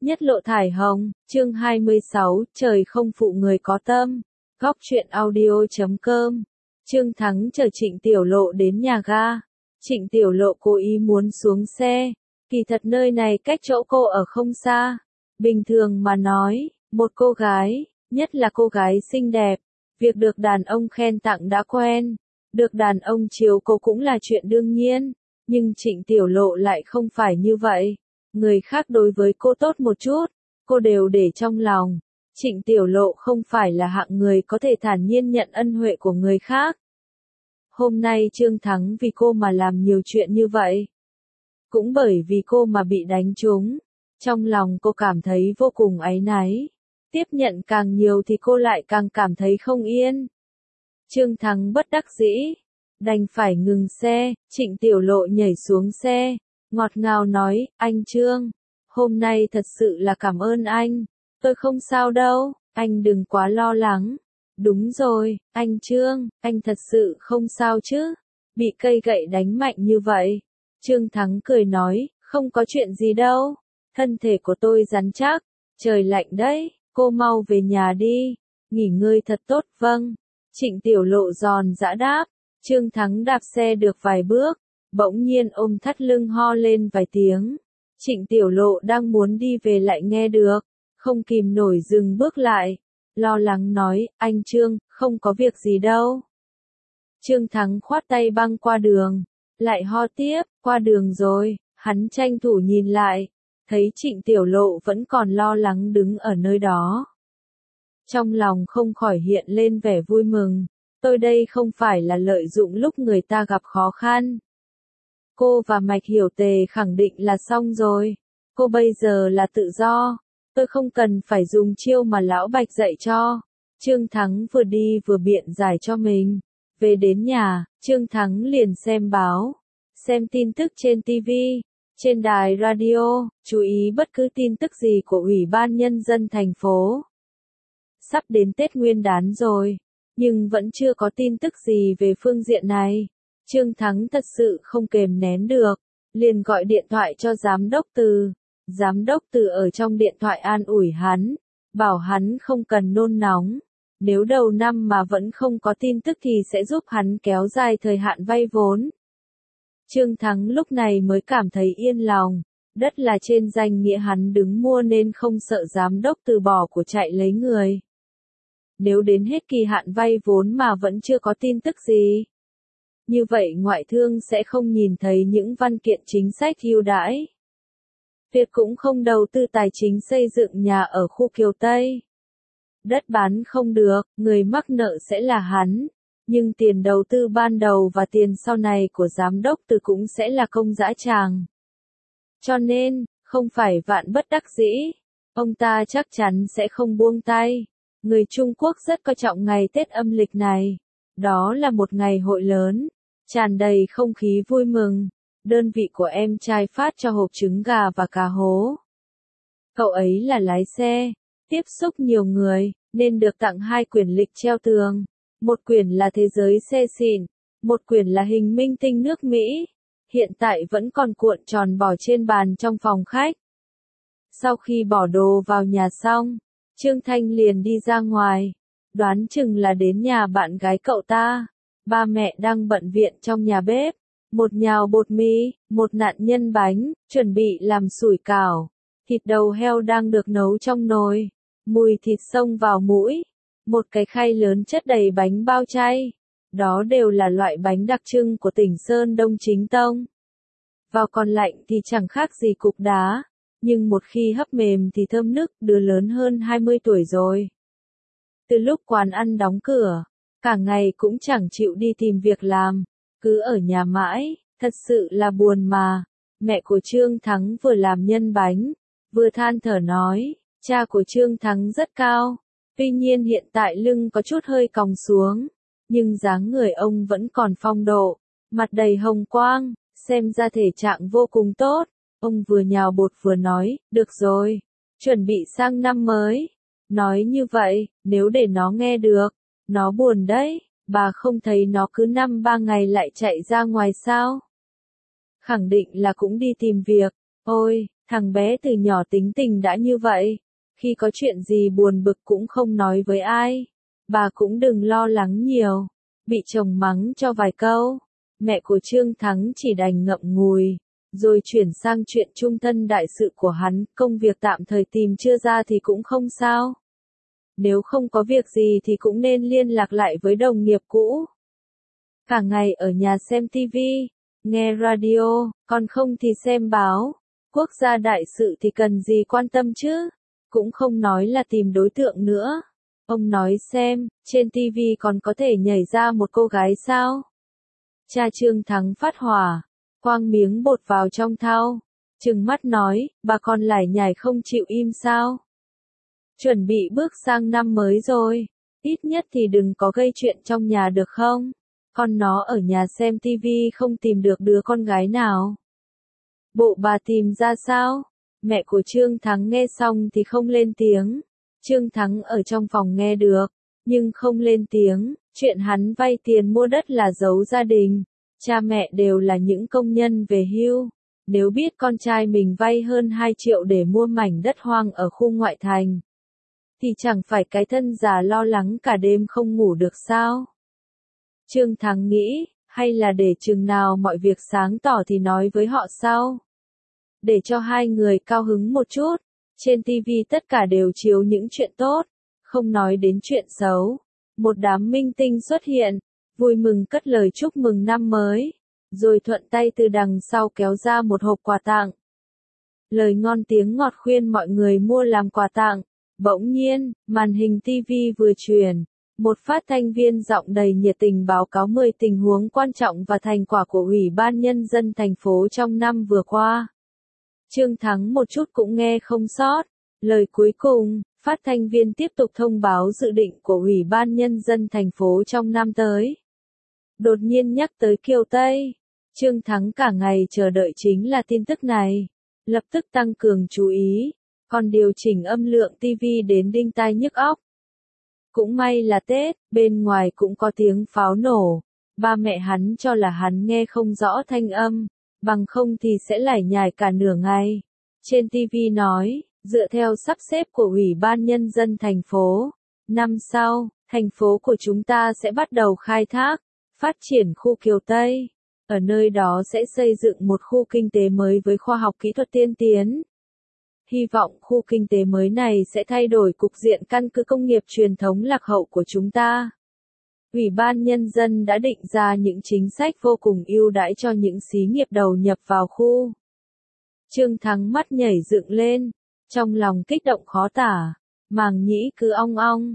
Nhất lộ thải hồng, chương 26, trời không phụ người có tâm. Góc truyện audio.com. Trương Thắng chờ Trịnh Tiểu Lộ đến nhà ga. Trịnh Tiểu Lộ cố ý muốn xuống xe. Kỳ thật nơi này cách chỗ cô ở không xa. Bình thường mà nói, một cô gái, nhất là cô gái xinh đẹp, việc được đàn ông khen tặng đã quen. Được đàn ông chiều cô cũng là chuyện đương nhiên. Nhưng Trịnh Tiểu Lộ lại không phải như vậy. Người khác đối với cô tốt một chút, cô đều để trong lòng. Trịnh Tiểu Lộ không phải là hạng người có thể thản nhiên nhận ân huệ của người khác. Hôm nay Trương Thắng vì cô mà làm nhiều chuyện như vậy. Cũng bởi vì cô mà bị đánh trúng. Trong lòng cô cảm thấy vô cùng áy náy. Tiếp nhận càng nhiều thì cô lại càng cảm thấy không yên. Trương Thắng bất đắc dĩ. Đành phải ngừng xe, Trịnh Tiểu Lộ nhảy xuống xe. Ngọt ngào nói, anh Trương, hôm nay thật sự là cảm ơn anh, tôi không sao đâu, anh đừng quá lo lắng. Đúng rồi, anh Trương, anh thật sự không sao chứ, bị cây gậy đánh mạnh như vậy. Trương Thắng cười nói, không có chuyện gì đâu, thân thể của tôi rắn chắc, trời lạnh đấy, cô mau về nhà đi, nghỉ ngơi thật tốt. Vâng, Trịnh Tiểu Lộ giòn giã đáp. Trương Thắng đạp xe được vài bước, bỗng nhiên ôm thắt lưng ho lên vài tiếng. Trịnh Tiểu Lộ đang muốn đi về lại nghe được, không kìm nổi dừng bước lại, lo lắng nói, anh Trương, không có việc gì đâu. Trương Thắng khoát tay băng qua đường, lại ho tiếp, qua đường rồi, hắn tranh thủ nhìn lại, thấy Trịnh Tiểu Lộ vẫn còn lo lắng đứng ở nơi đó. Trong lòng không khỏi hiện lên vẻ vui mừng, tôi đây không phải là lợi dụng lúc người ta gặp khó khăn. Cô và Mạch Hiểu Tề khẳng định là xong rồi. Cô bây giờ là tự do. Tôi không cần phải dùng chiêu mà lão Bạch dạy cho. Trương Thắng vừa đi vừa biện giải cho mình. Về đến nhà, Trương Thắng liền xem báo. Xem tin tức trên TV, trên đài radio, chú ý bất cứ tin tức gì của Ủy ban Nhân dân thành phố. Sắp đến Tết Nguyên đán rồi, nhưng vẫn chưa có tin tức gì về phương diện này. Trương Thắng thật sự không kềm nén được, liền gọi điện thoại cho Giám đốc Từ. Giám đốc Từ ở trong điện thoại an ủi hắn, bảo hắn không cần nôn nóng. Nếu đầu năm mà vẫn không có tin tức thì sẽ giúp hắn kéo dài thời hạn vay vốn. Trương Thắng lúc này mới cảm thấy yên lòng, đất là trên danh nghĩa hắn đứng mua nên không sợ Giám đốc Từ bỏ của chạy lấy người. Nếu đến hết kỳ hạn vay vốn mà vẫn chưa có tin tức gì, như vậy ngoại thương sẽ không nhìn thấy những văn kiện chính sách ưu đãi. Việc cũng không đầu tư tài chính xây dựng nhà ở khu Kiều Tây. Đất bán không được, người mắc nợ sẽ là hắn. Nhưng tiền đầu tư ban đầu và tiền sau này của giám đốc Từ cũng sẽ là công dã tràng. Cho nên, không phải vạn bất đắc dĩ, ông ta chắc chắn sẽ không buông tay. Người Trung Quốc rất coi trọng ngày Tết âm lịch này. Đó là một ngày hội lớn, tràn đầy không khí vui mừng. Đơn vị của em trai phát cho hộp trứng gà và cá hố. Cậu ấy là lái xe, tiếp xúc nhiều người, nên được tặng 2 quyển lịch treo tường. Một quyển là Thế giới xe xịn, một quyển là Hình minh tinh nước Mỹ. Hiện tại vẫn còn cuộn tròn bỏ trên bàn trong phòng khách. Sau khi bỏ đồ vào nhà xong, Trương Thanh liền đi ra ngoài, đoán chừng là đến nhà bạn gái cậu ta. Ba mẹ đang bận viện trong nhà bếp, một nhào bột mì, một nặn nhân bánh, chuẩn bị làm sủi cảo. Thịt đầu heo đang được nấu trong nồi, mùi thịt xông vào mũi. Một cái khay lớn chất đầy bánh bao chay. Đó đều là loại bánh đặc trưng của tỉnh Sơn Đông chính tông. Vào còn lạnh thì chẳng khác gì cục đá, nhưng một khi hấp mềm thì thơm nức. Đứa lớn hơn 20 tuổi rồi. Từ lúc quán ăn đóng cửa, cả ngày cũng chẳng chịu đi tìm việc làm, cứ ở nhà mãi, thật sự là buồn mà. Mẹ của Trương Thắng vừa làm nhân bánh, vừa than thở nói, cha của Trương Thắng rất cao, tuy nhiên hiện tại lưng có chút hơi còng xuống, nhưng dáng người ông vẫn còn phong độ, mặt đầy hồng quang, xem ra thể trạng vô cùng tốt. Ông vừa nhào bột vừa nói, được rồi, chuẩn bị sang năm mới. Nói như vậy, nếu để nó nghe được, nó buồn đấy, bà không thấy nó cứ 5-3 ngày lại chạy ra ngoài sao? Khẳng định là cũng đi tìm việc. Ôi, Thằng bé từ nhỏ tính tình đã như vậy. Khi có chuyện gì buồn bực cũng không nói với ai. Bà cũng đừng lo lắng nhiều. Bị chồng mắng cho vài câu. Mẹ của Trương Thắng chỉ đành ngậm ngùi. Rồi chuyển sang chuyện chung thân đại sự của hắn. Công việc tạm thời tìm chưa ra thì cũng không sao. Nếu không có việc gì thì cũng nên liên lạc lại với đồng nghiệp cũ. Cả ngày ở nhà xem tivi, nghe radio, còn không thì xem báo. Quốc gia đại sự thì cần gì quan tâm chứ? Cũng không nói là tìm đối tượng nữa. Ông nói xem, trên tivi còn có thể nhảy ra một cô gái sao? Cha Trương Thắng phát hỏa, quang miếng bột vào trong thau, trừng mắt nói, bà còn lải nhải không chịu im sao? Chuẩn bị bước sang năm mới rồi, ít nhất thì đừng có gây chuyện trong nhà được không? Con nó ở nhà xem tivi không tìm được đứa con gái nào. Bộ bà tìm ra sao? Mẹ của Trương Thắng nghe xong thì không lên tiếng. Trương Thắng ở trong phòng nghe được, nhưng không lên tiếng. Chuyện hắn vay tiền mua đất là giấu gia đình. Cha mẹ đều là những công nhân về hưu. Nếu biết con trai mình vay hơn 2 triệu để mua mảnh đất hoang ở khu ngoại thành, thì chẳng phải cái thân già lo lắng cả đêm không ngủ được sao? Trương Thắng nghĩ, hay là để chừng nào mọi việc sáng tỏ thì nói với họ sau. Để cho hai người cao hứng một chút. Trên tivi tất cả đều chiếu những chuyện tốt, không nói đến chuyện xấu. Một đám minh tinh xuất hiện, vui mừng cất lời chúc mừng năm mới, rồi thuận tay từ đằng sau kéo ra một hộp quà tặng. Lời ngon tiếng ngọt khuyên mọi người mua làm quà tặng. Bỗng nhiên, màn hình tivi vừa truyền, một phát thanh viên giọng đầy nhiệt tình báo cáo 10 tình huống quan trọng và thành quả của Ủy ban Nhân dân thành phố trong năm vừa qua. Trương Thắng một chút cũng nghe không sót. Lời cuối cùng, phát thanh viên tiếp tục thông báo dự định của Ủy ban Nhân dân thành phố trong năm tới. Đột nhiên nhắc tới Kiều Tây. Trương Thắng cả ngày chờ đợi chính là tin tức này. Lập tức tăng cường chú ý, còn điều chỉnh âm lượng tivi đến đinh tai nhức óc. Cũng may là Tết, bên ngoài cũng có tiếng pháo nổ. Ba mẹ hắn cho là hắn nghe không rõ thanh âm, bằng không thì sẽ lải nhải cả nửa ngày. Trên TV nói, dựa theo sắp xếp của Ủy ban Nhân dân thành phố, năm sau, thành phố của chúng ta sẽ bắt đầu khai thác, phát triển khu Kiều Tây. Ở nơi đó sẽ xây dựng một khu kinh tế mới với khoa học kỹ thuật tiên tiến. Hy vọng khu kinh tế mới này sẽ thay đổi cục diện căn cứ công nghiệp truyền thống lạc hậu của chúng ta. Ủy ban Nhân dân đã định ra những chính sách vô cùng ưu đãi cho những xí nghiệp đầu nhập vào khu. Trương Thắng mắt nhảy dựng lên, trong lòng kích động khó tả, màng nhĩ cứ ong ong.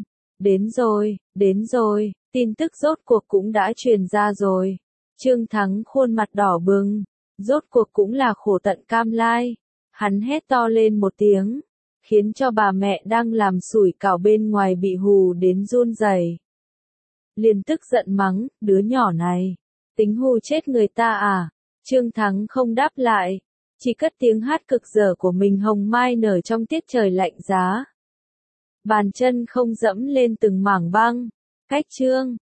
Đến rồi, tin tức rốt cuộc cũng đã truyền ra rồi. Trương Thắng khuôn mặt đỏ bừng, rốt cuộc cũng là khổ tận cam lai. Hắn hét to lên một tiếng, khiến cho bà mẹ đang làm sủi cảo bên ngoài bị hù đến run rẩy. Liền tức giận mắng, đứa nhỏ này, tính hù chết người ta à? Trương Thắng không đáp lại, chỉ cất tiếng hát cực dở của mình hồng mai nở trong tiết trời lạnh giá. Bàn chân không dẫm lên từng mảng băng, cách Trương